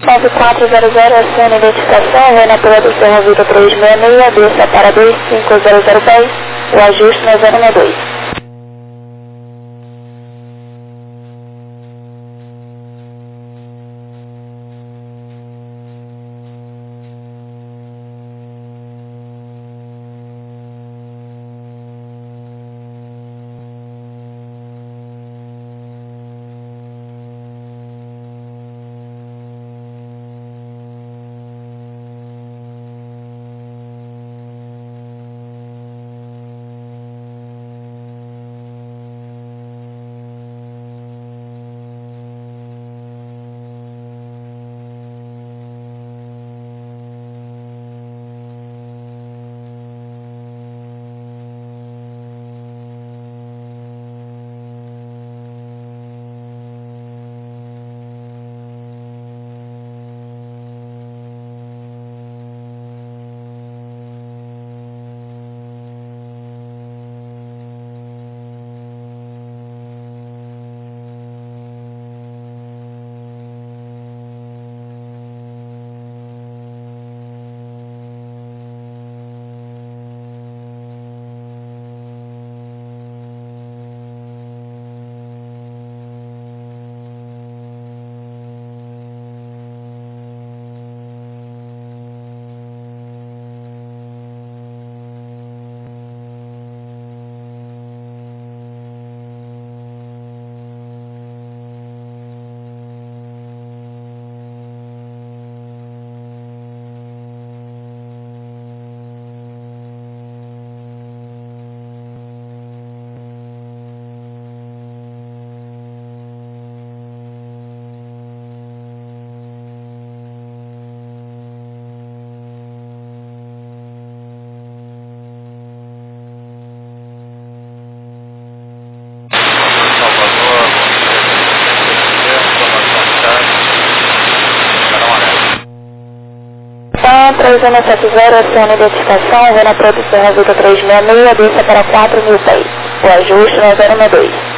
9400, a sua identificação, vem na pela do Ferrovia 366, desça para 25010, o ajuste na 062. Então, 3170, a sua identificação, vem na produção Ferrovia 366, desça para 4006, o ajuste na 062.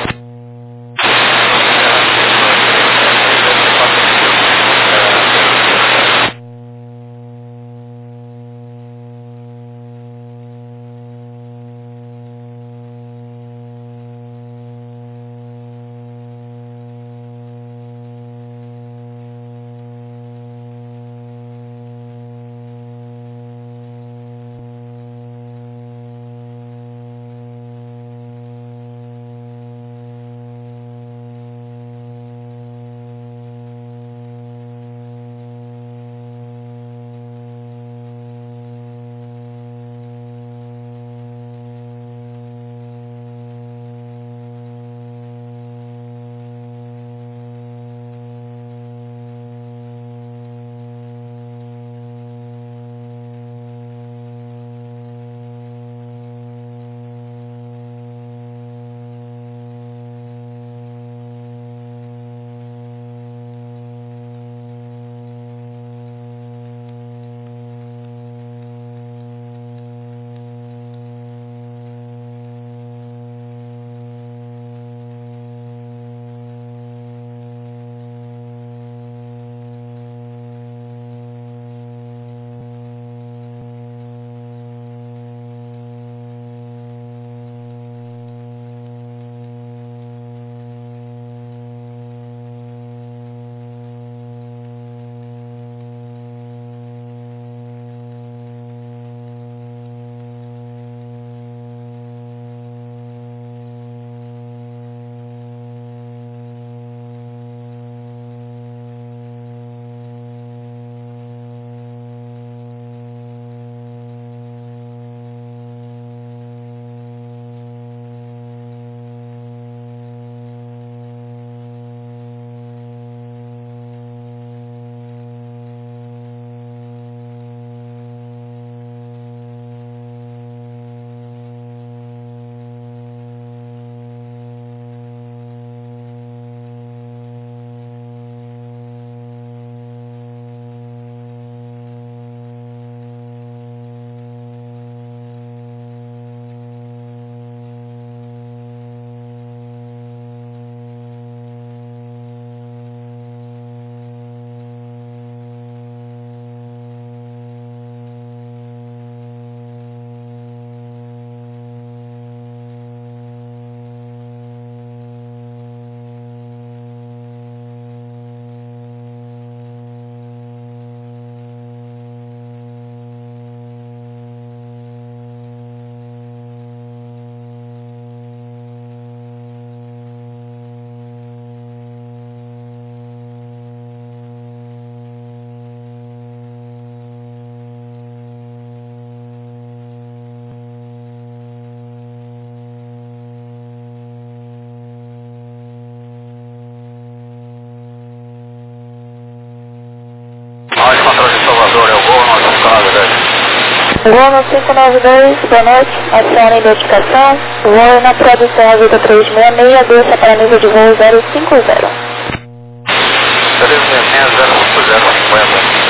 Voo no 592, boa noite, acione identificação, voo na produção Avita 366, desça para nível de voo 050. 366-050.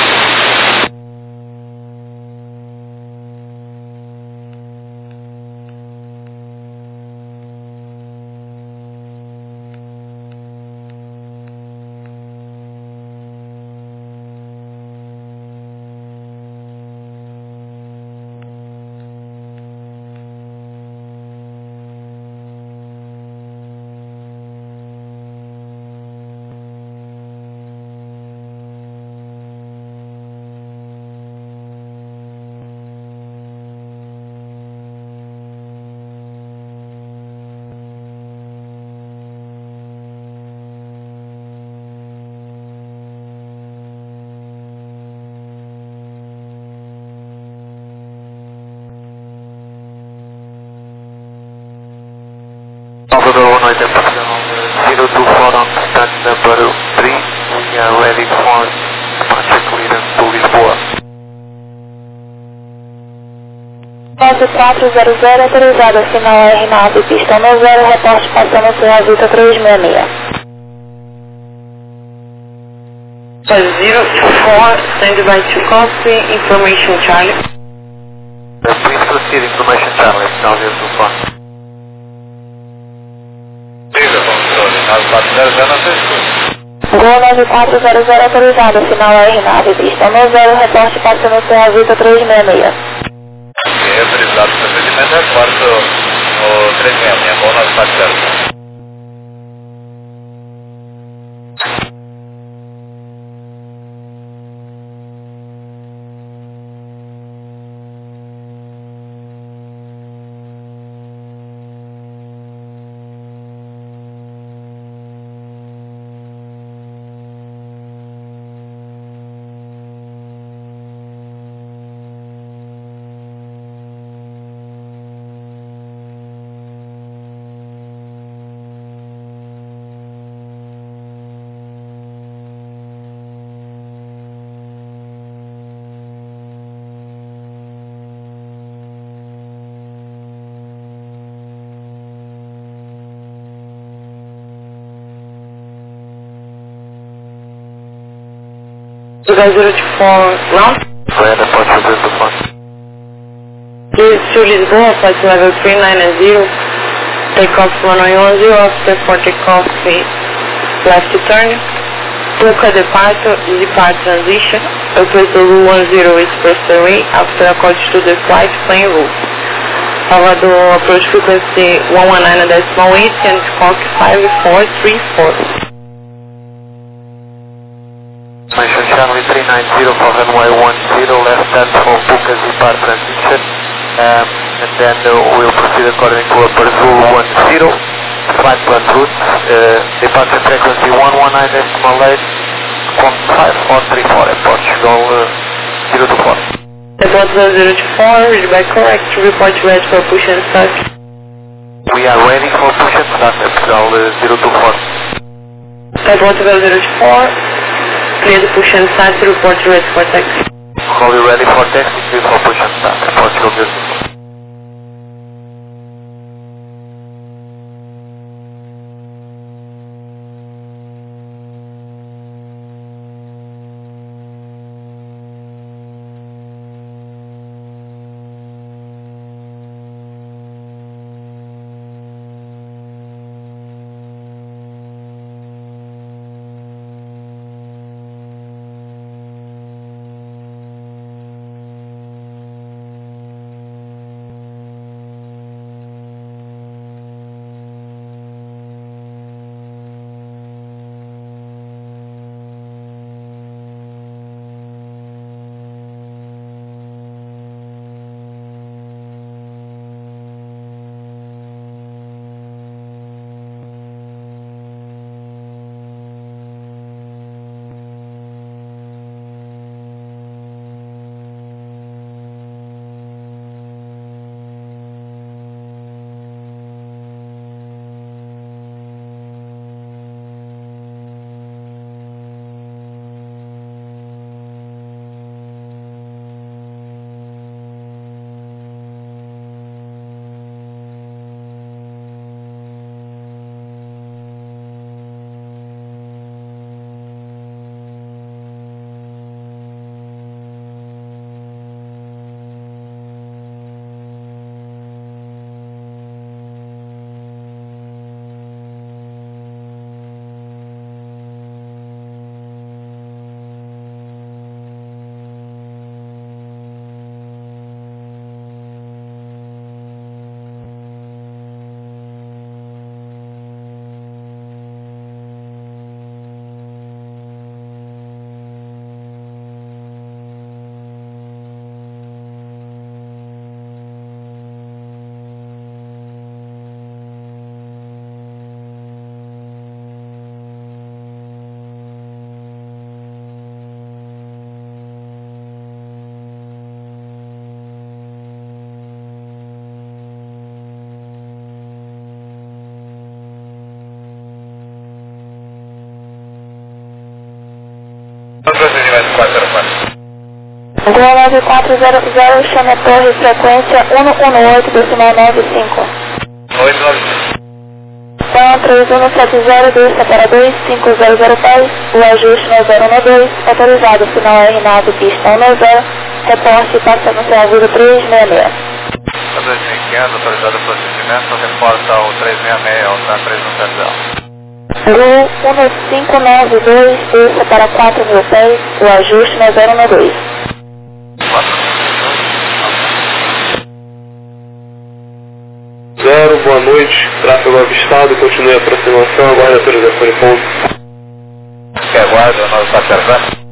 Salvador 180, 024 on stand number 3, we are ready for departure clearance to Lisboa. 9400, autorizado, sinal R9, pista 90, reporte passando por Avita 366. 04, standby to coffee, information Charlie. Please proceed, information channel, it's now 024. Gol 9400, autorizado, sinal R9, pista 90, reporte passando por Avita 366. Autorizado para atendimento, reporte o 366, Gol 9400. You guys 024 ground? Foi departure 024. Please to Lisboa, flight level 390, takeoff runway 10, after for takeoff, left turn, Tuca departure, depart transition, operator rule 10 expressway, after accord to the flight plane route. Salvador approach frequency 119.8 and squawk 5434. Information channel 390 for runway 10, left turn for Pucas depart transition, and then we'll proceed according to upper Zulu 10, flight plan route, departure frequency 119.8, squawk 5434 at Portugal 024. Airport 024, read by correct, report ready for push and start. We are ready for push and start at Portugal 024. Airport 024, clear the push and start, report ready for taxi. Call you ready for taxi, clear for push and start at Portugal 024. 9404. Gol 9400, chama torre, frequência 118, decimal 95. 895. Então 3170, desça para 25000 pés, o ajuste no 012, autorizado, sinal R9, pista 10, reporte passando sem aviso 366. 2500, autorizado o procedimento, reporta o 366 ao TAM 3170. Gol 1592, desça para 4000 pés, o ajuste no 012. Zero, boa noite, tráfego avistado, continue a aproximação, aguarde a autorização de pouso. Que aguarda, nós está acertando.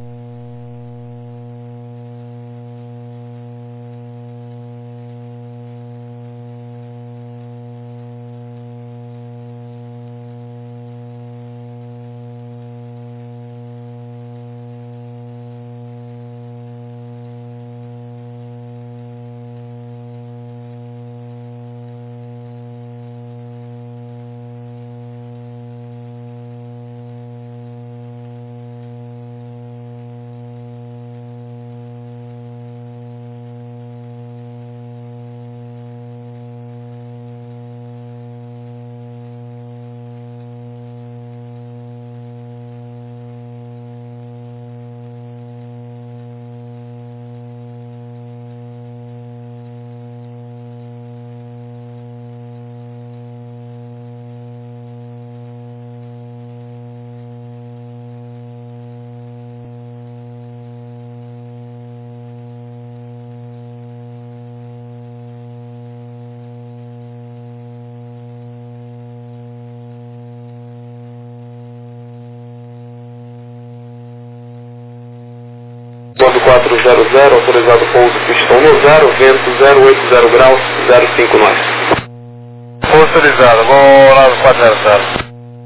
Bordo 400, autorizado pouso pistão no 0, vento 080 graus, 059. Autorizado, vou lá no 400.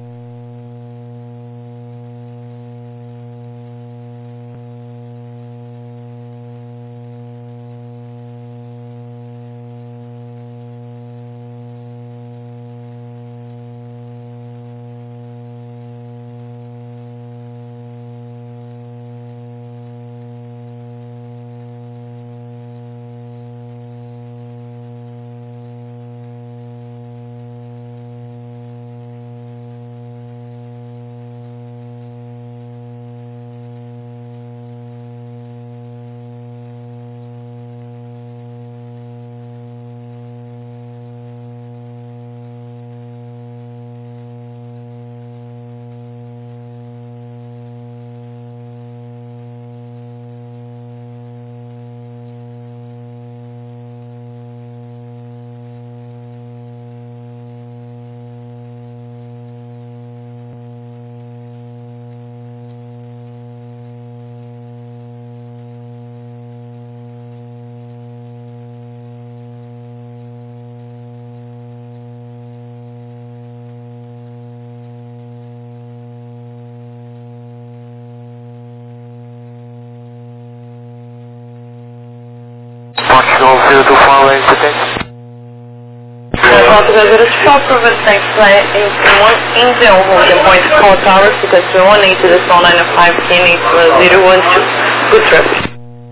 Montreal 024, range detect. Volta brasileira, só aproveita em India, holding point call towers, because we want to this 195 Kenny 012. Good traffic.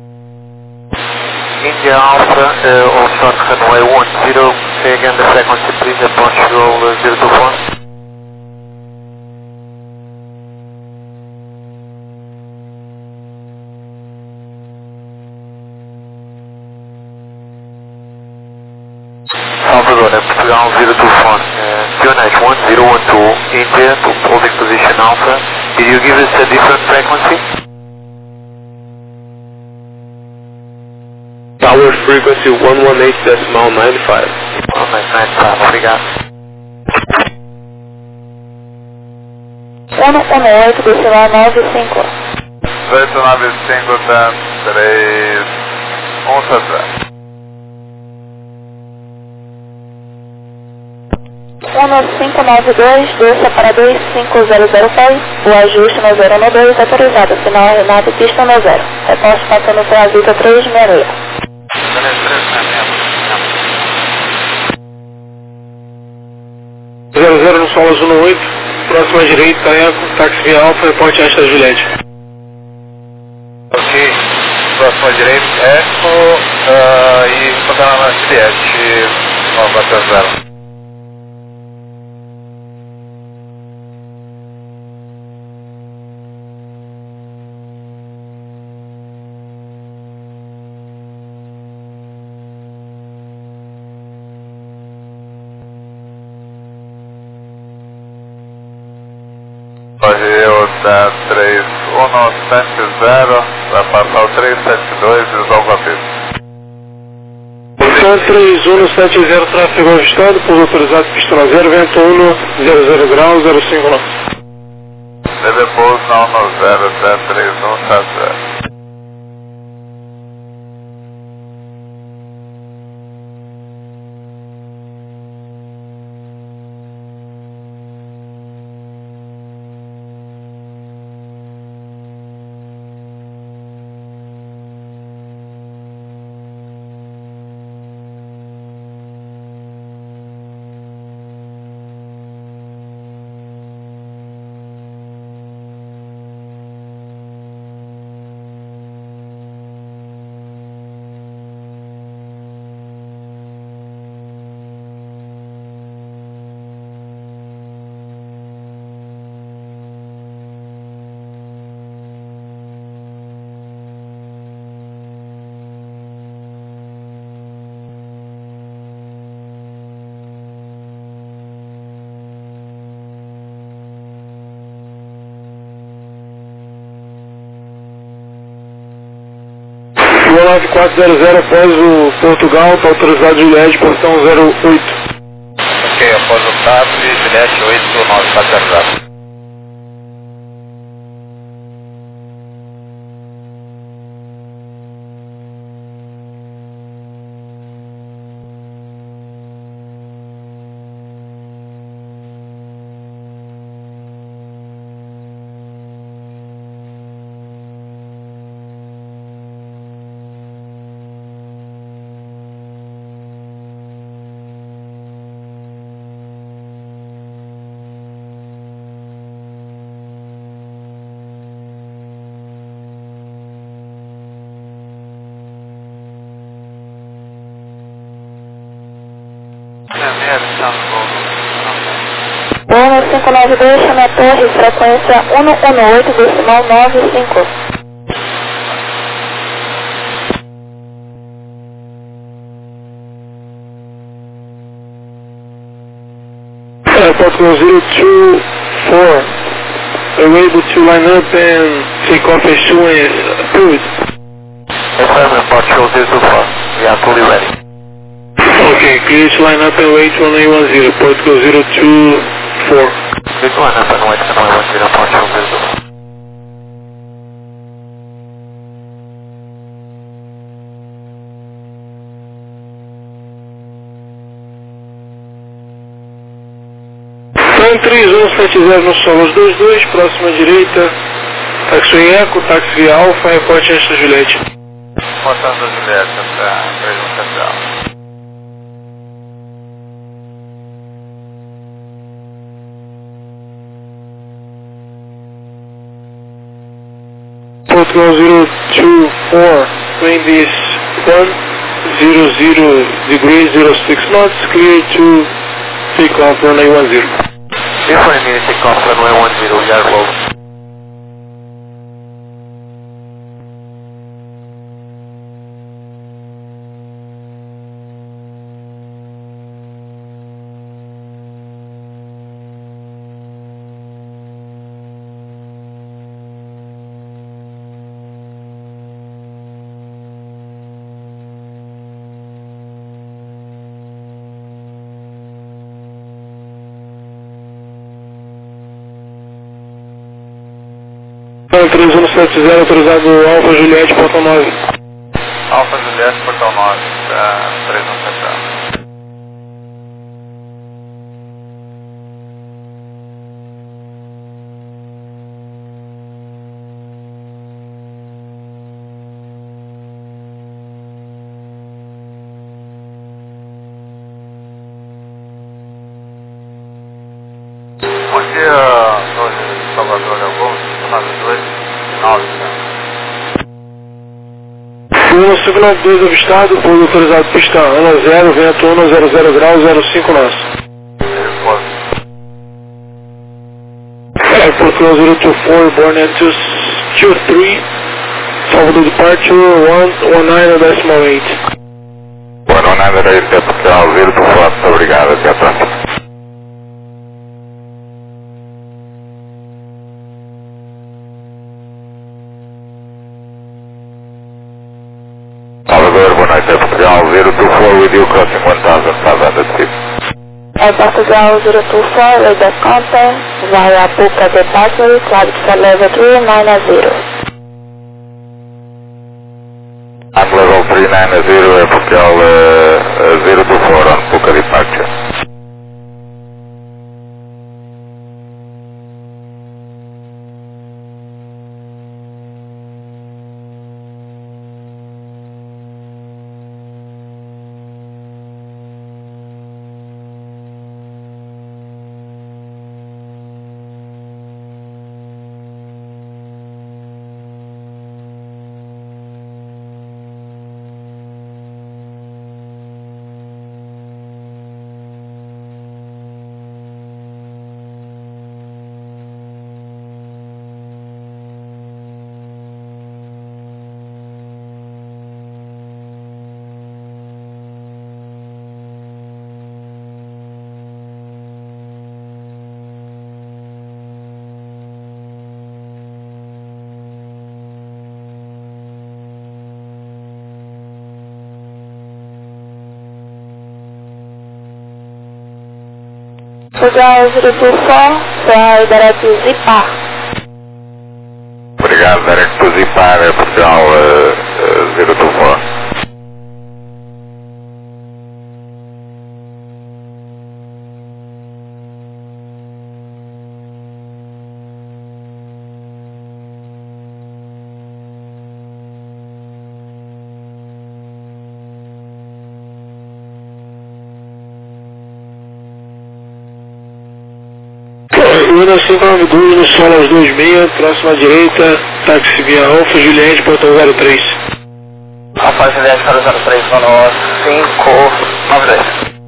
India Alpha, all start runway 10, say again the frequency please at Montreal 024. Salvador, Portugal 024, QNH 1012, India, holding position Alpha. Did you give us a different frequency? Tower frequency 118.95. 195, obrigado. 118, decimal 95. 295, TAM 317. 1592, desça para 2500 pés, o ajuste no 012, autorizado, sinal R9, pista no 0. Reposte passando pela Vita 366. Zero no Solas 18, próxima direita, Caneco, táxi via Alfa, reporte Extra Juliette. próxima direita, Eco, e tocar na Juliette, 940. Rio 33170, vai passar o 372 e usar o papel. 3170, tráfego ajustado, pouso autorizado, pista 0, vento 1, 00 graus, 05 knots. Deve pouso na 10, 3170. Voo 9400 após o Portugal, está autorizado Juliette, portão 08. Ok, após o TAP, Juliette 8940. Bônus 592, chama a torre, frequência 118,95. Portugal 024, are you able to line up and take off as soon as approved? Affirmative, Portugal 024, we are fully ready. Okay, clear to line up and wait 1810, Portugal 024. Please line up and wait 1810, Portugal 024. Então 3170 no Solos 22, próxima direita, táxi Eco, táxi Alfa, reporte antes da Juliette. Portando a Juliette até 3170. Portugal 024, wind is 100 degrees 06 knots, clear to take off runway 10. Before immediate takeoff, runway 10, we are low. Então 3170, autorizado Alfa Juliette, portão 9. Alfa Juliette, portão 9, 3170. Bom dia, Torre Salvador Leopoldo, 92, 9. 592 avistado, pouso autorizado pista 1 a 0, vento 100 graus, 05 nosso. Airport close 024, born at 223, follow the departure 119.8. 119.8, Portugal 024, muito obrigado, até a próxima. Salvador, boa noite, Portugal 024, with you crossing 1,500 feet. Portugal 024, with the content via Puka departure, flight for level 390. I'm level 390, Portugal 024 on Puka departure. Portugal 024, fly direct to Zipar. Obrigado, direct to Zipar, Portugal 024. Luna 592 no solo aos 26, próxima à direita, táxi via Alfa Juliette, portão 03. Alfa Juliette para 03, no 592.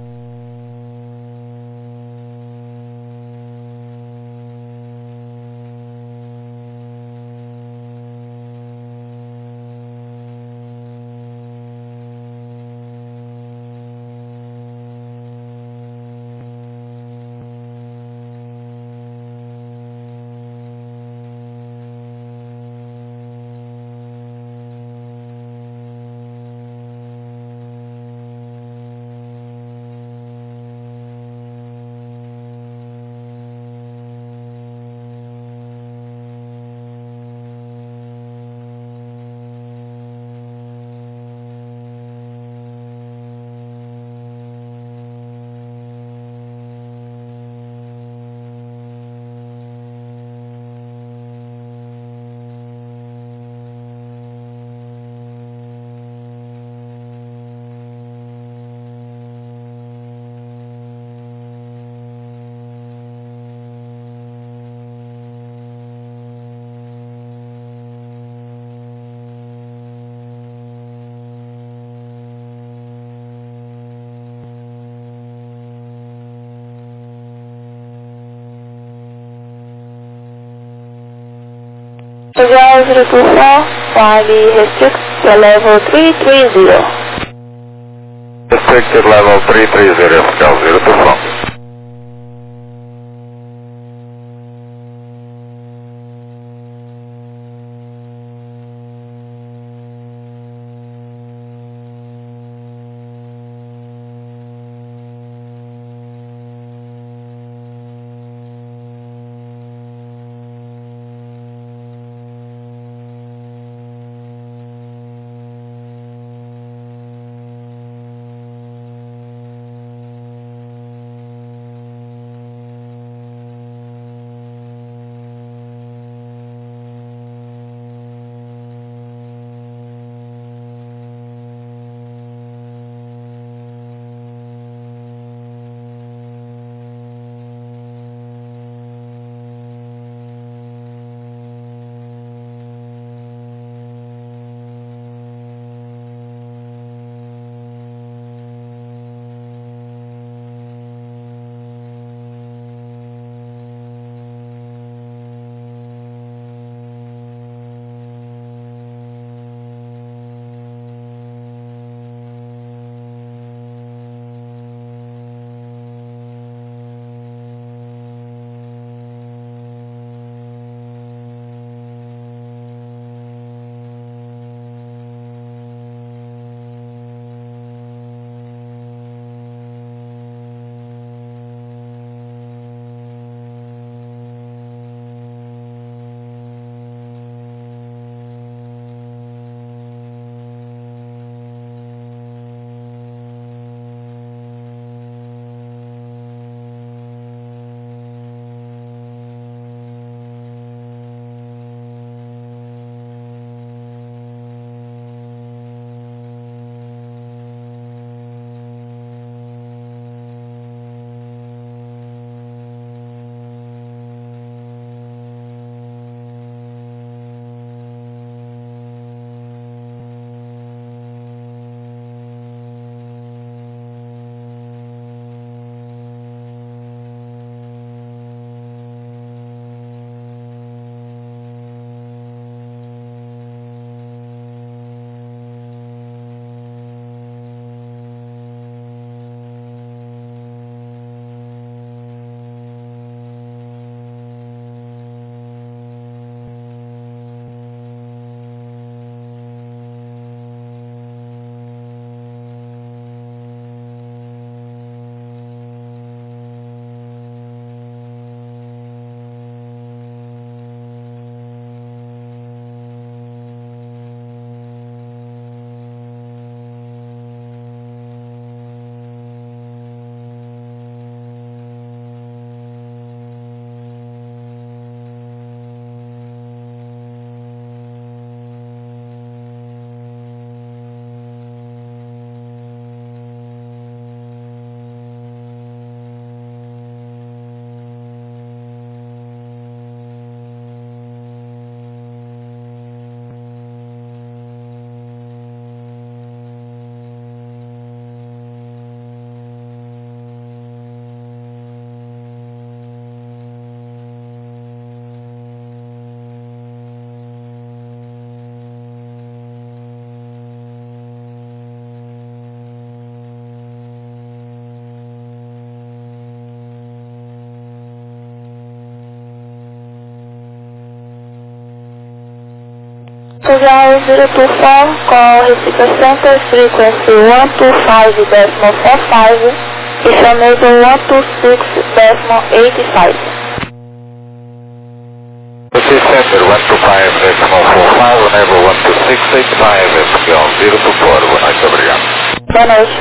Portugal 024, fly restrict to level 330. Restricted level 330, Portugal 024. Total 024, call receiver center, frequency 125.45, information 126.85. Receiver center 125.45, enable 126.85, escala 024, boa noite, obrigado. Boa noite.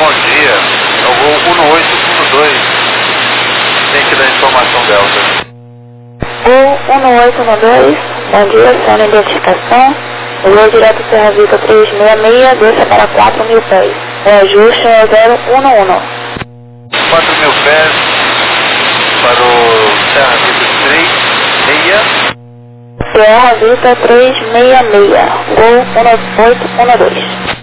Bom dia, é o voo 1812, frente da informação Delta. O 1812, bom dia, sendo identificação, voo direto Serra Vita 366, desça para 4.000 pés. O ajuste é 011. 4.000 pés para o Serra Vita 366. Serra Vita 366, voo 1812.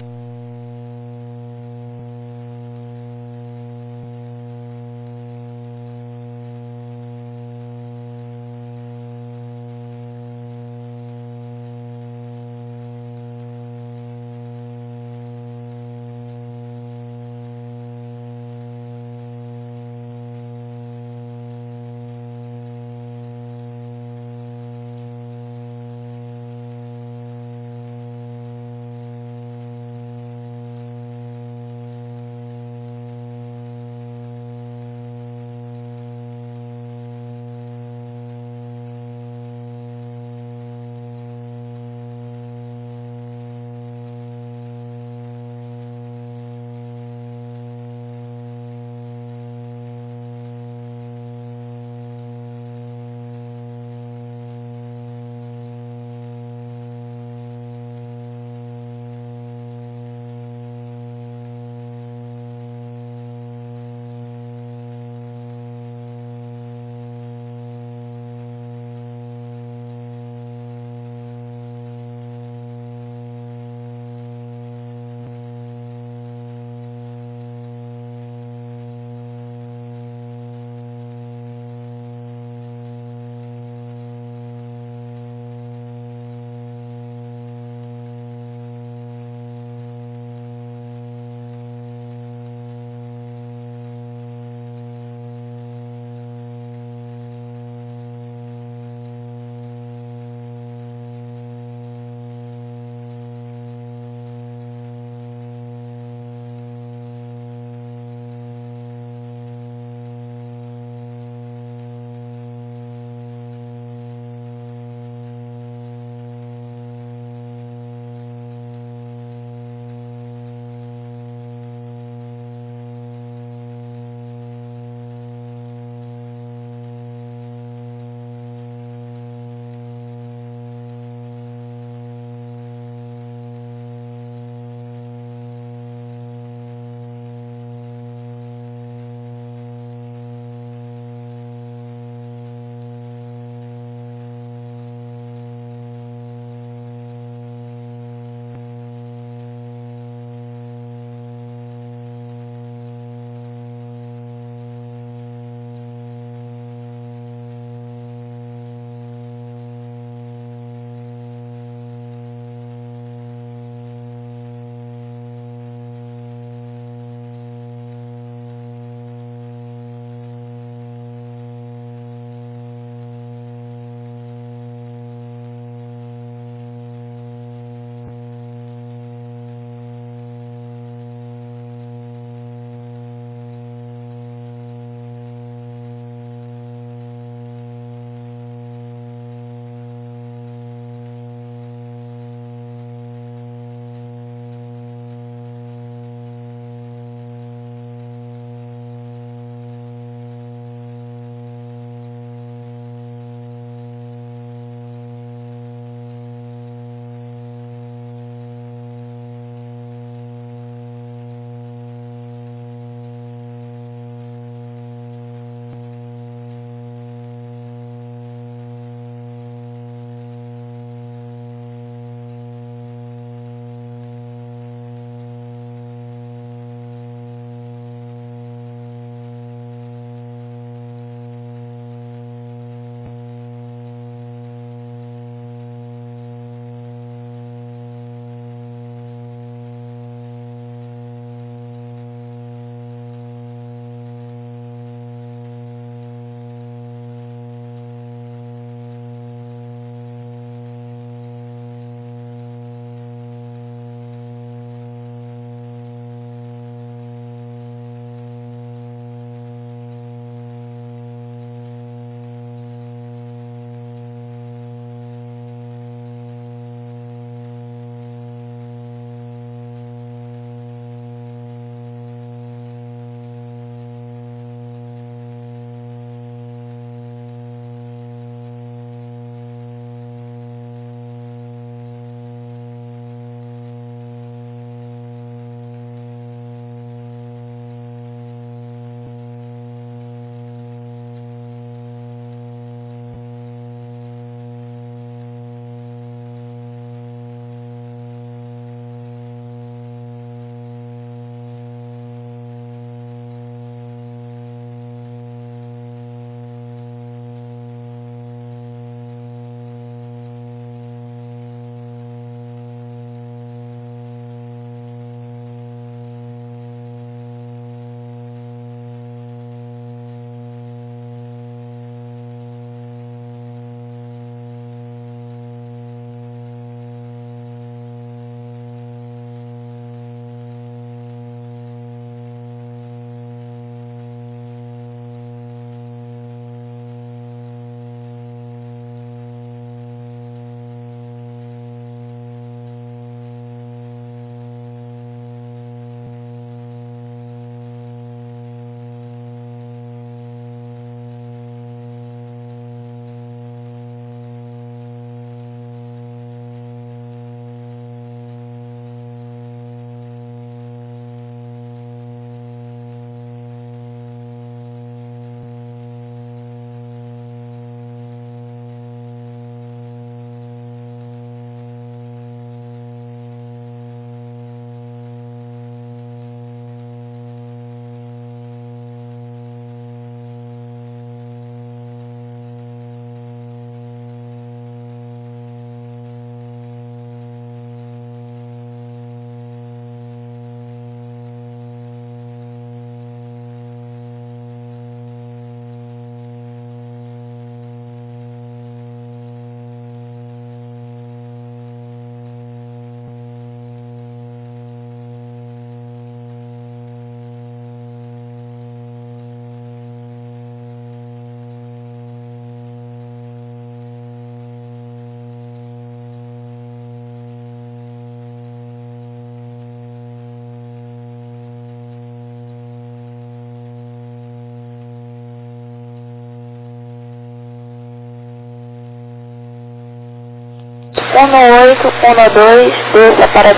1812, desça para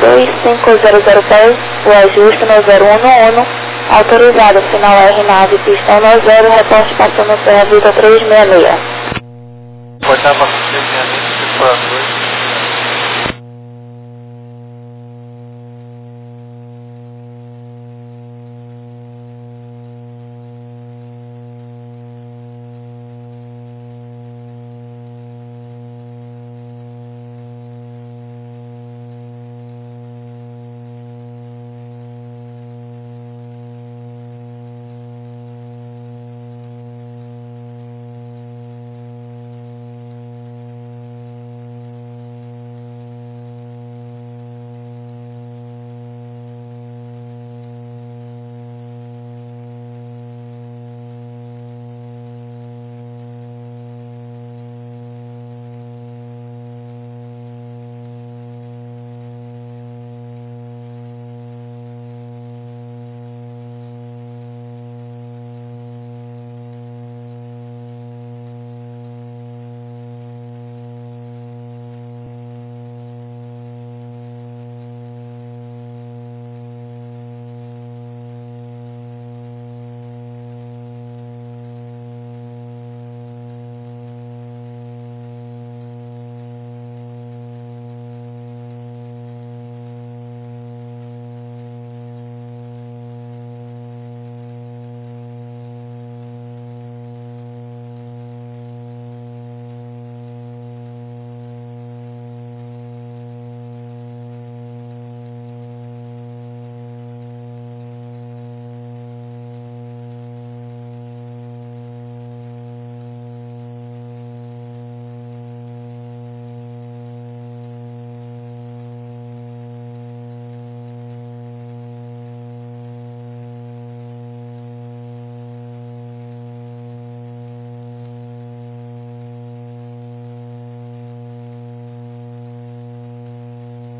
250 pés, o ajuste no 0111, autorizado, final R nave, pistão no 0, reporte passando Serra Vida 366. Reportar para 366, para 2.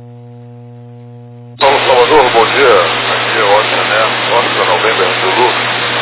Salvador, bom dia. Aqui é Oscar, né? Oscar November Zulu.